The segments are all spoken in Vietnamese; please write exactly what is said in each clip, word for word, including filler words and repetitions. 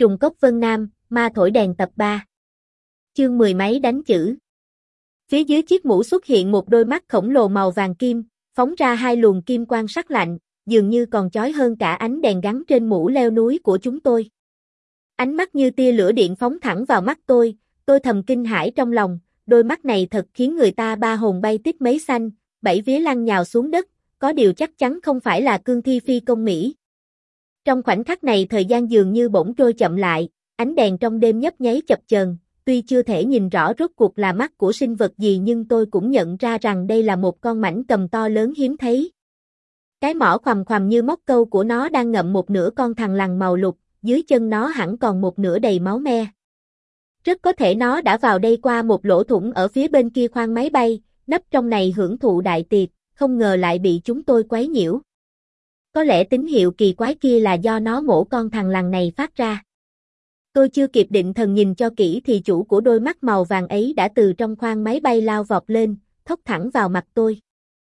Trùng cốc Vân Nam, ma thổi đèn tập ba. Chương mười máy đánh chữ. Phía dưới chiếc mũ xuất hiện một đôi mắt khổng lồ màu vàng kim, phóng ra hai luồng kim quang sắc lạnh, dường như còn chói hơn cả ánh đèn gắn trên mũ leo núi của chúng tôi. Ánh mắt như tia lửa điện phóng thẳng vào mắt tôi, tôi thầm kinh hãi trong lòng, đôi mắt này thật khiến người ta ba hồn bay tít mấy xanh, bảy vía lăn nhào xuống đất, có điều chắc chắn không phải là cương thi phi công Mỹ. Trong khoảnh khắc này thời gian dường như bỗng trôi chậm lại, ánh đèn trong đêm nhấp nháy chập chờn, tuy chưa thể nhìn rõ rốt cuộc là mắt của sinh vật gì nhưng tôi cũng nhận ra rằng đây là một con mãnh cầm to lớn hiếm thấy. Cái mỏ khoằm khoằm như móc câu của nó đang ngậm một nửa con thằn lằn màu lục, dưới chân nó hẳn còn một nửa đầy máu me. Rất có thể nó đã vào đây qua một lỗ thủng ở phía bên kia khoang máy bay, nấp trong này hưởng thụ đại tiệc, không ngờ lại bị chúng tôi quấy nhiễu. Có lẽ tín hiệu kỳ quái kia là do nó mổ con thằn lằn này phát ra. Tôi chưa kịp định thần nhìn cho kỹ thì chủ của đôi mắt màu vàng ấy đã từ trong khoang máy bay lao vọt lên, thốc thẳng vào mặt tôi.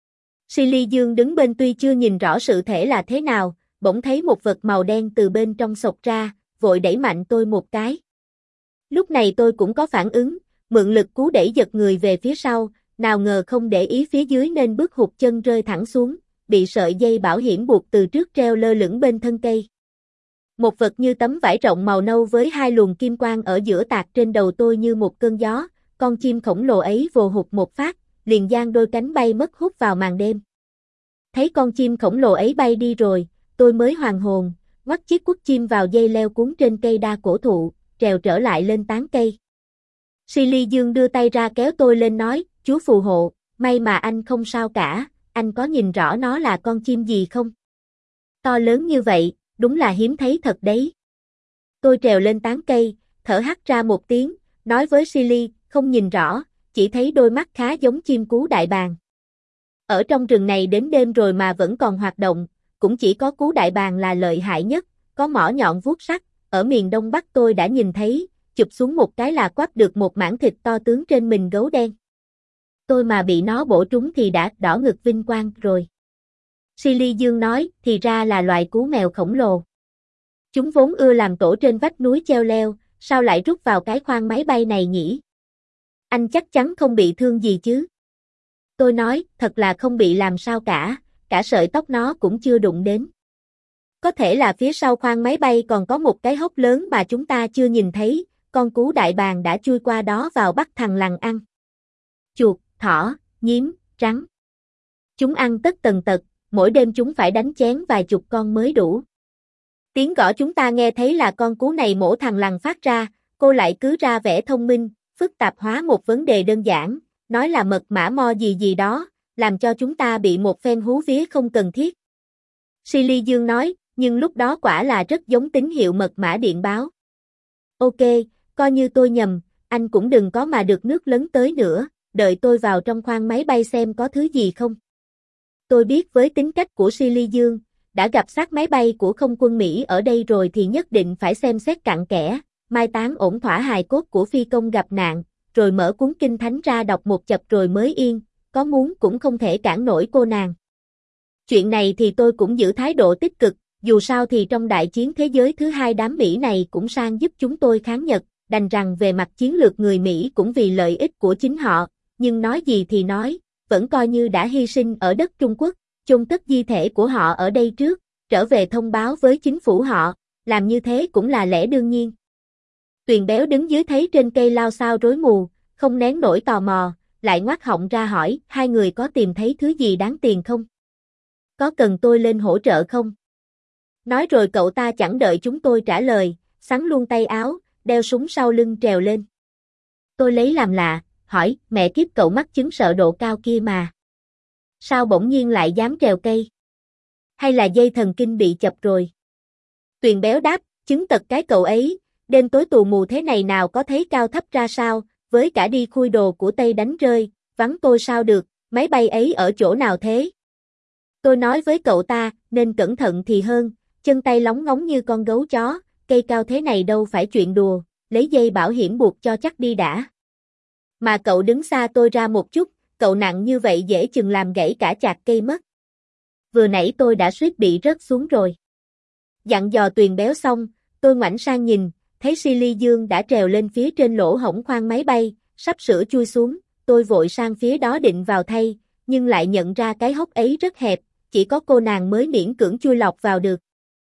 Silly Dương đứng bên tuy chưa nhìn rõ sự thể là thế nào, bỗng thấy một vật màu đen từ bên trong xộc ra, vội đẩy mạnh tôi một cái. Lúc này tôi cũng có phản ứng, mượn lực cú đẩy giật người về phía sau, nào ngờ không để ý phía dưới nên bước hụt chân rơi thẳng xuống, bị sợi dây bảo hiểm buộc từ trước treo lơ lửng bên thân cây. Một vật như tấm vải rộng màu nâu với hai luồng kim quang ở giữa tạt trên đầu tôi như một cơn gió, con chim khổng lồ ấy vồ hụt một phát, liền giang đôi cánh bay mất hút vào màn đêm. Thấy con chim khổng lồ ấy bay đi rồi, tôi mới hoàn hồn, ngoắt chiếc quất chim vào dây leo cuốn trên cây đa cổ thụ, trèo trở lại lên tán cây. Silly Dương đưa tay ra kéo tôi lên nói, Chúa phù hộ, may mà anh không sao cả, anh có nhìn rõ nó là con chim gì không? To lớn như vậy, đúng là hiếm thấy thật đấy. Tôi trèo lên tán cây, thở hắt ra một tiếng, nói với Silly, không nhìn rõ, chỉ thấy đôi mắt khá giống chim cú đại bàng. Ở trong rừng này đến đêm rồi mà vẫn còn hoạt động, cũng chỉ có cú đại bàng là lợi hại nhất, có mỏ nhọn vuốt sắc, ở miền Đông Bắc tôi đã nhìn thấy, chụp xuống một cái là quắp được một mảng thịt to tướng trên mình gấu đen. Tôi mà bị nó bổ trúng thì đã đỏ ngực vinh quang rồi. Silly Dương nói, thì ra là loài cú mèo khổng lồ. Chúng vốn ưa làm tổ trên vách núi treo leo, sao lại rút vào cái khoang máy bay này nhỉ? Anh chắc chắn không bị thương gì chứ? Tôi nói, thật là không bị làm sao cả, cả sợi tóc nó cũng chưa đụng đến. Có thể là phía sau khoang máy bay còn có một cái hốc lớn mà chúng ta chưa nhìn thấy, con cú đại bàng đã chui qua đó vào bắt thằn lằn ăn. Chuột, thỏ, nhím, rắn. Chúng ăn tất tần tật, mỗi đêm chúng phải đánh chén vài chục con mới đủ. Tiếng gõ chúng ta nghe thấy là con cú này mổ thằn lằn phát ra, cô lại cứ ra vẻ thông minh, phức tạp hóa một vấn đề đơn giản, nói là mật mã mo gì gì đó, làm cho chúng ta bị một phen hú vía không cần thiết. Silly Dương nói, nhưng lúc đó quả là rất giống tín hiệu mật mã điện báo. Ok, coi như tôi nhầm, anh cũng đừng có mà được nước lấn tới nữa, đợi tôi vào trong khoang máy bay xem có thứ gì không. Tôi biết với tính cách của Silly Dương, đã gặp xác máy bay của không quân Mỹ ở đây rồi thì nhất định phải xem xét cặn kẽ, mai táng ổn thỏa hài cốt của phi công gặp nạn, rồi mở cuốn kinh thánh ra đọc một chập rồi mới yên, có muốn cũng không thể cản nổi cô nàng. Chuyện này thì tôi cũng giữ thái độ tích cực, dù sao thì trong đại chiến thế giới thứ hai đám Mỹ này cũng sang giúp chúng tôi kháng Nhật, đành rằng về mặt chiến lược người Mỹ cũng vì lợi ích của chính họ, nhưng nói gì thì nói, vẫn coi như đã hy sinh ở đất Trung Quốc, chôn cất di thể của họ ở đây trước, trở về thông báo với chính phủ họ, làm như thế cũng là lẽ đương nhiên. Tuyền Béo đứng dưới thấy trên cây lao sao rối mù, không nén nổi tò mò, lại ngoác họng ra hỏi, hai người có tìm thấy thứ gì đáng tiền không? Có cần tôi lên hỗ trợ không? Nói rồi cậu ta chẳng đợi chúng tôi trả lời, xắn luôn tay áo, đeo súng sau lưng trèo lên. Tôi lấy làm lạ, hỏi, mẹ kiếp cậu mắc chứng sợ độ cao kia mà. Sao bỗng nhiên lại dám trèo cây? Hay là dây thần kinh bị chập rồi? Tuyền Béo đáp, chứng tật cái cậu ấy, đêm tối tù mù thế này nào có thấy cao thấp ra sao, với cả đi khui đồ của Tây đánh rơi, vắng tôi sao được, máy bay ấy ở chỗ nào thế? Tôi nói với cậu ta, nên cẩn thận thì hơn, chân tay lóng ngóng như con gấu chó, cây cao thế này đâu phải chuyện đùa, lấy dây bảo hiểm buộc cho chắc đi đã. Mà cậu đứng xa tôi ra một chút, cậu nặng như vậy dễ chừng làm gãy cả chạc cây mất. Vừa nãy tôi đã suýt bị rớt xuống rồi. Dặn dò Tuyền Béo xong, tôi ngoảnh sang nhìn, thấy Silly Dương đã trèo lên phía trên lỗ hổng khoang máy bay, sắp sửa chui xuống, tôi vội sang phía đó định vào thay, nhưng lại nhận ra cái hốc ấy rất hẹp, chỉ có cô nàng mới miễn cưỡng chui lọt vào được.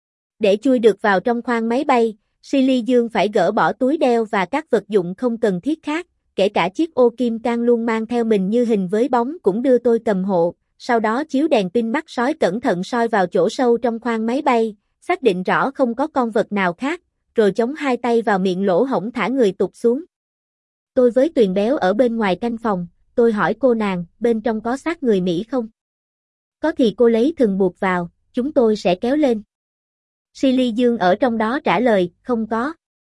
Để chui được vào trong khoang máy bay, Silly Dương phải gỡ bỏ túi đeo và các vật dụng không cần thiết khác, kể cả chiếc ô kim cang luôn mang theo mình như hình với bóng cũng đưa tôi cầm hộ, sau đó chiếu đèn pin mắt sói cẩn thận soi vào chỗ sâu trong khoang máy bay, xác định rõ không có con vật nào khác, rồi chống hai tay vào miệng lỗ hổng thả người tụt xuống. Tôi với Tuyền Béo ở bên ngoài canh phòng, tôi hỏi cô nàng, bên trong có xác người Mỹ không? Có thì cô lấy thừng buộc vào, chúng tôi sẽ kéo lên. Silly Dương ở trong đó trả lời, không có.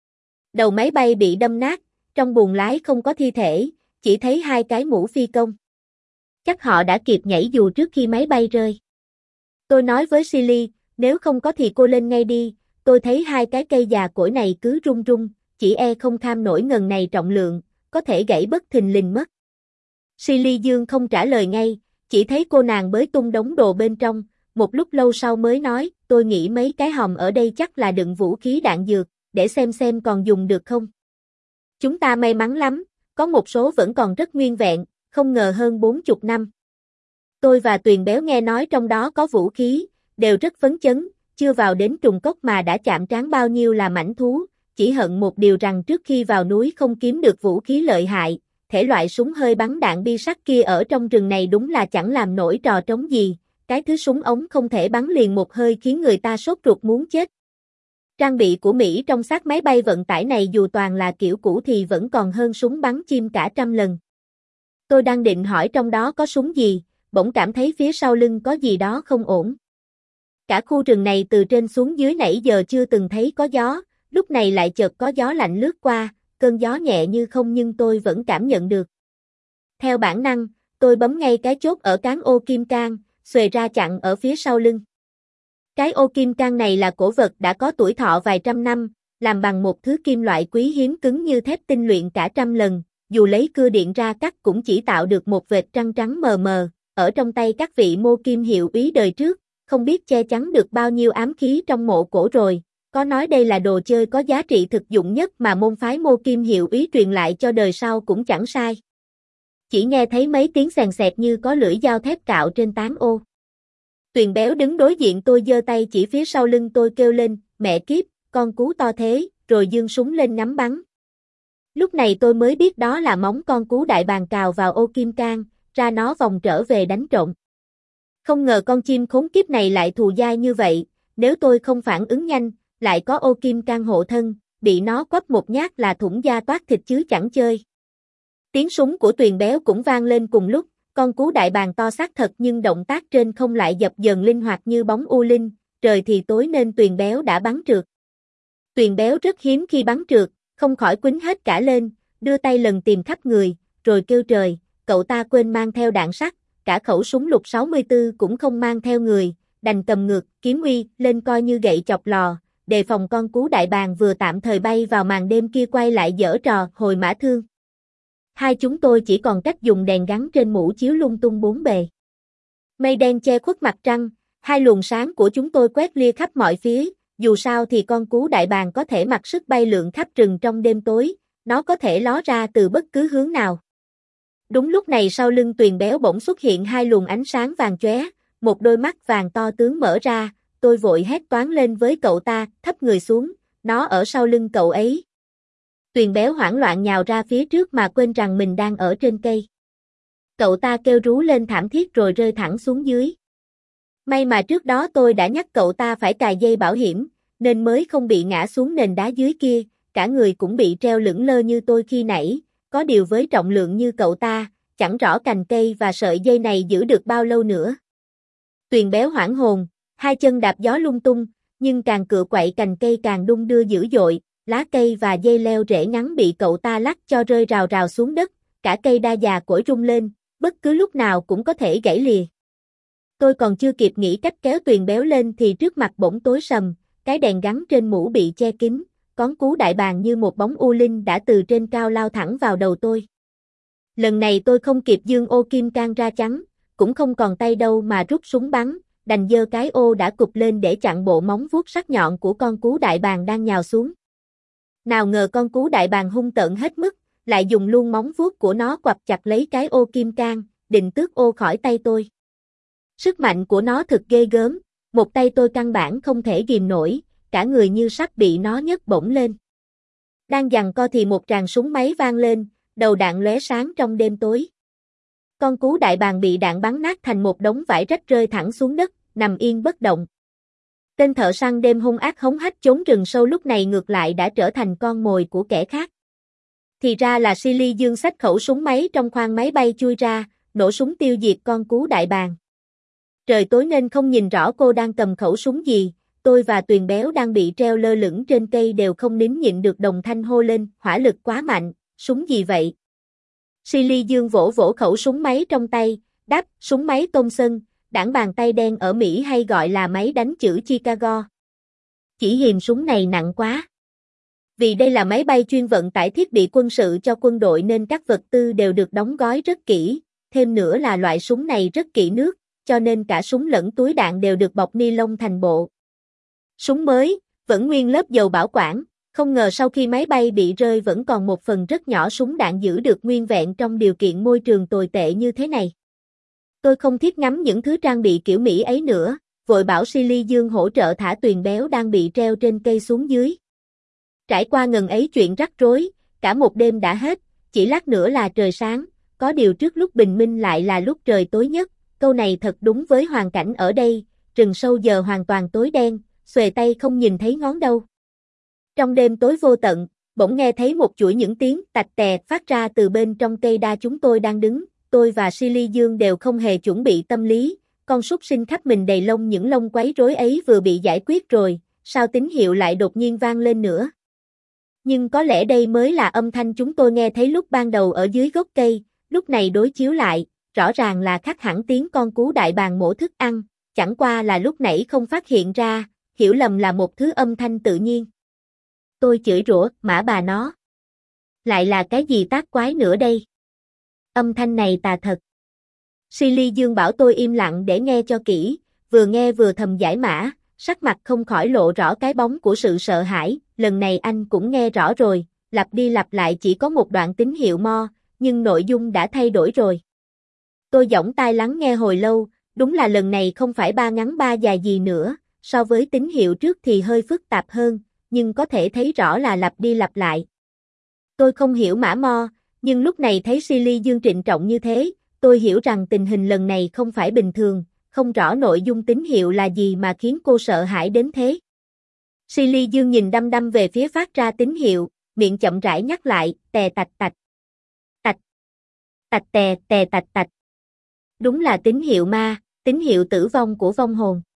Đầu máy bay bị đâm nát, trong buồng lái không có thi thể, chỉ thấy hai cái mũ phi công. Chắc họ đã kịp nhảy dù trước khi máy bay rơi. Tôi nói với Silly, nếu không có thì cô lên ngay đi, tôi thấy hai cái cây già cỗi này cứ rung rung, chỉ e không kham nổi ngần này trọng lượng, có thể gãy bất thình lình mất. Silly Dương không trả lời ngay, chỉ thấy cô nàng bới tung đống đồ bên trong, một lúc lâu sau mới nói, tôi nghĩ mấy cái hòm ở đây chắc là đựng vũ khí đạn dược, để xem xem còn dùng được không. Chúng ta may mắn lắm, có một số vẫn còn rất nguyên vẹn, không ngờ hơn bốn chục năm. Tôi và Tuyền Béo nghe nói trong đó có vũ khí, đều rất phấn chấn, chưa vào đến trùng cốc mà đã chạm trán bao nhiêu là mãnh thú, chỉ hận một điều rằng trước khi vào núi không kiếm được vũ khí lợi hại, thể loại súng hơi bắn đạn bi sắt kia ở trong rừng này đúng là chẳng làm nổi trò trống gì, cái thứ súng ống không thể bắn liền một hơi khiến người ta sốt ruột muốn chết. Trang bị của Mỹ trong xác máy bay vận tải này dù toàn là kiểu cũ thì vẫn còn hơn súng bắn chim cả trăm lần. Tôi đang định hỏi trong đó có súng gì, bỗng cảm thấy phía sau lưng có gì đó không ổn. Cả khu rừng này từ trên xuống dưới nãy giờ chưa từng thấy có gió, lúc này lại chợt có gió lạnh lướt qua, cơn gió nhẹ như không nhưng tôi vẫn cảm nhận được. Theo bản năng, tôi bấm ngay cái chốt ở cán ô kim cang, xuề ra chặn ở phía sau lưng. Cái ô kim cang này là cổ vật đã có tuổi thọ vài trăm năm, làm bằng một thứ kim loại quý hiếm cứng như thép tinh luyện cả trăm lần, dù lấy cưa điện ra cắt cũng chỉ tạo được một vệt trăng trắng mờ mờ, ở trong tay các vị mô kim hiệu úy đời trước, không biết che chắn được bao nhiêu ám khí trong mộ cổ rồi, có nói đây là đồ chơi có giá trị thực dụng nhất mà môn phái mô kim hiệu úy truyền lại cho đời sau cũng chẳng sai. Chỉ nghe thấy mấy tiếng xèn xẹt như có lưỡi dao thép cạo trên tán ô. Tuyền Béo đứng đối diện tôi giơ tay chỉ phía sau lưng tôi kêu lên, mẹ kiếp, con cú to thế, rồi giương súng lên ngắm bắn. Lúc này tôi mới biết đó là móng con cú đại bàng cào vào ô kim cang, ra nó vòng trở về đánh trộm. Không ngờ con chim khốn kiếp này lại thù dai như vậy, nếu tôi không phản ứng nhanh, lại có ô kim cang hộ thân, bị nó quắp một nhát là thủng da toát thịt chứ chẳng chơi. Tiếng súng của Tuyền Béo cũng vang lên cùng lúc, con cú đại bàng to xác thật nhưng động tác trên không lại dập dờn linh hoạt như bóng u linh, trời thì tối nên Tuyền Béo đã bắn trượt. Tuyền Béo rất hiếm khi bắn trượt, không khỏi quýnh hết cả lên, đưa tay lần tìm khắp người, rồi kêu trời, cậu ta quên mang theo đạn sắt, cả khẩu súng lục sáu mươi tư cũng không mang theo người, đành cầm ngược, kiếm uy, lên coi như gậy chọc lò, đề phòng con cú đại bàng vừa tạm thời bay vào màn đêm kia quay lại giở trò hồi mã thương. Hai chúng tôi chỉ còn cách dùng đèn gắn trên mũ chiếu lung tung bốn bề. Mây đen che khuất mặt trăng, hai luồng sáng của chúng tôi quét lia khắp mọi phía, dù sao thì con cú đại bàng có thể mặc sức bay lượn khắp rừng trong đêm tối, nó có thể ló ra từ bất cứ hướng nào. Đúng lúc này sau lưng Tuyền Béo bỗng xuất hiện hai luồng ánh sáng vàng chóe, một đôi mắt vàng to tướng mở ra, tôi vội hét toáng lên với cậu ta, thấp người xuống, nó ở sau lưng cậu ấy. Tuyền Béo hoảng loạn nhào ra phía trước mà quên rằng mình đang ở trên cây. Cậu ta kêu rú lên thảm thiết rồi rơi thẳng xuống dưới. May mà trước đó tôi đã nhắc cậu ta phải cài dây bảo hiểm, nên mới không bị ngã xuống nền đá dưới kia, cả người cũng bị treo lững lơ như tôi khi nãy, có điều với trọng lượng như cậu ta, chẳng rõ cành cây và sợi dây này giữ được bao lâu nữa. Tuyền Béo hoảng hồn, hai chân đạp gió lung tung, nhưng càng cựa quậy cành cây càng đung đưa dữ dội, lá cây và dây leo rễ ngắn bị cậu ta lắc cho rơi rào rào xuống đất, cả cây đa già cỗi rung lên, bất cứ lúc nào cũng có thể gãy lìa. Tôi còn chưa kịp nghĩ cách kéo Tuyền Béo lên thì trước mặt bỗng tối sầm, cái đèn gắn trên mũ bị che kín, con cú đại bàng như một bóng u linh đã từ trên cao lao thẳng vào đầu tôi. Lần này tôi không kịp giương ô kim cang ra chắn, cũng không còn tay đâu mà rút súng bắn, đành giơ cái ô đã cụp lên để chặn bộ móng vuốt sắc nhọn của con cú đại bàng đang nhào xuống. Nào ngờ con cú đại bàng hung tợn hết mức, lại dùng luôn móng vuốt của nó quặp chặt lấy cái ô kim cang, định tước ô khỏi tay tôi. Sức mạnh của nó thực ghê gớm, một tay tôi căn bản không thể ghìm nổi, cả người như sắp bị nó nhấc bổng lên. Đang giằng co thì một tràng súng máy vang lên, đầu đạn lóe sáng trong đêm tối. Con cú đại bàng bị đạn bắn nát thành một đống vải rách rơi thẳng xuống đất, nằm yên bất động. Tên thợ săn đêm hung ác hống hách trốn rừng sâu lúc này ngược lại đã trở thành con mồi của kẻ khác. Thì ra là Silly Dương xách khẩu súng máy trong khoang máy bay chui ra, nổ súng tiêu diệt con cú đại bàng. Trời tối nên không nhìn rõ cô đang cầm khẩu súng gì, tôi và Tuyền Béo đang bị treo lơ lửng trên cây đều không nín nhịn được đồng thanh hô lên, hỏa lực quá mạnh, súng gì vậy? Silly Dương vỗ vỗ khẩu súng máy trong tay, đáp, súng máy Thompson, đảng bàn tay đen ở Mỹ hay gọi là máy đánh chữ Chicago. Chỉ hiềm súng này nặng quá. Vì đây là máy bay chuyên vận tải thiết bị quân sự cho quân đội nên các vật tư đều được đóng gói rất kỹ, thêm nữa là loại súng này rất kỹ nước, cho nên cả súng lẫn túi đạn đều được bọc ni lông thành bộ. Súng mới, vẫn nguyên lớp dầu bảo quản, không ngờ sau khi máy bay bị rơi vẫn còn một phần rất nhỏ súng đạn giữ được nguyên vẹn trong điều kiện môi trường tồi tệ như thế này. Tôi không thiết ngắm những thứ trang bị kiểu Mỹ ấy nữa, vội bảo Silly Dương hỗ trợ thả Tuyền Béo đang bị treo trên cây xuống dưới. Trải qua ngần ấy chuyện rắc rối, cả một đêm đã hết, chỉ lát nữa là trời sáng, có điều trước lúc bình minh lại là lúc trời tối nhất, câu này thật đúng với hoàn cảnh ở đây, rừng sâu giờ hoàn toàn tối đen, xuề tay không nhìn thấy ngón đâu. Trong đêm tối vô tận, bỗng nghe thấy một chuỗi những tiếng tạch tè phát ra từ bên trong cây đa chúng tôi đang đứng, tôi và Silly Dương đều không hề chuẩn bị tâm lý, con súc sinh khắp mình đầy lông những lông quấy rối ấy vừa bị giải quyết rồi, sao tín hiệu lại đột nhiên vang lên nữa. Nhưng có lẽ đây mới là âm thanh chúng tôi nghe thấy lúc ban đầu ở dưới gốc cây, lúc này đối chiếu lại, rõ ràng là khác hẳn tiếng con cú đại bàng mổ thức ăn, chẳng qua là lúc nãy không phát hiện ra, hiểu lầm là một thứ âm thanh tự nhiên. Tôi chửi rủa, mã bà nó. Lại là cái gì tác quái nữa đây? Âm thanh này tà thật. Silly Dương bảo tôi im lặng để nghe cho kỹ, vừa nghe vừa thầm giải mã, sắc mặt không khỏi lộ rõ cái bóng của sự sợ hãi, lần này anh cũng nghe rõ rồi, lặp đi lặp lại chỉ có một đoạn tín hiệu mo, nhưng nội dung đã thay đổi rồi. Tôi dõng tai lắng nghe hồi lâu, đúng là lần này không phải ba ngắn ba dài gì nữa, so với tín hiệu trước thì hơi phức tạp hơn, nhưng có thể thấy rõ là lặp đi lặp lại. Tôi không hiểu mã mo, nhưng lúc này thấy Silly Dương trịnh trọng như thế, tôi hiểu rằng tình hình lần này không phải bình thường, không rõ nội dung tín hiệu là gì mà khiến cô sợ hãi đến thế. Silly Dương nhìn đăm đăm về phía phát ra tín hiệu, miệng chậm rãi nhắc lại, tè tạch tạch. Tạch. Tạch tè, tè tạch tạch. Đúng là tín hiệu ma, tín hiệu tử vong của vong hồn.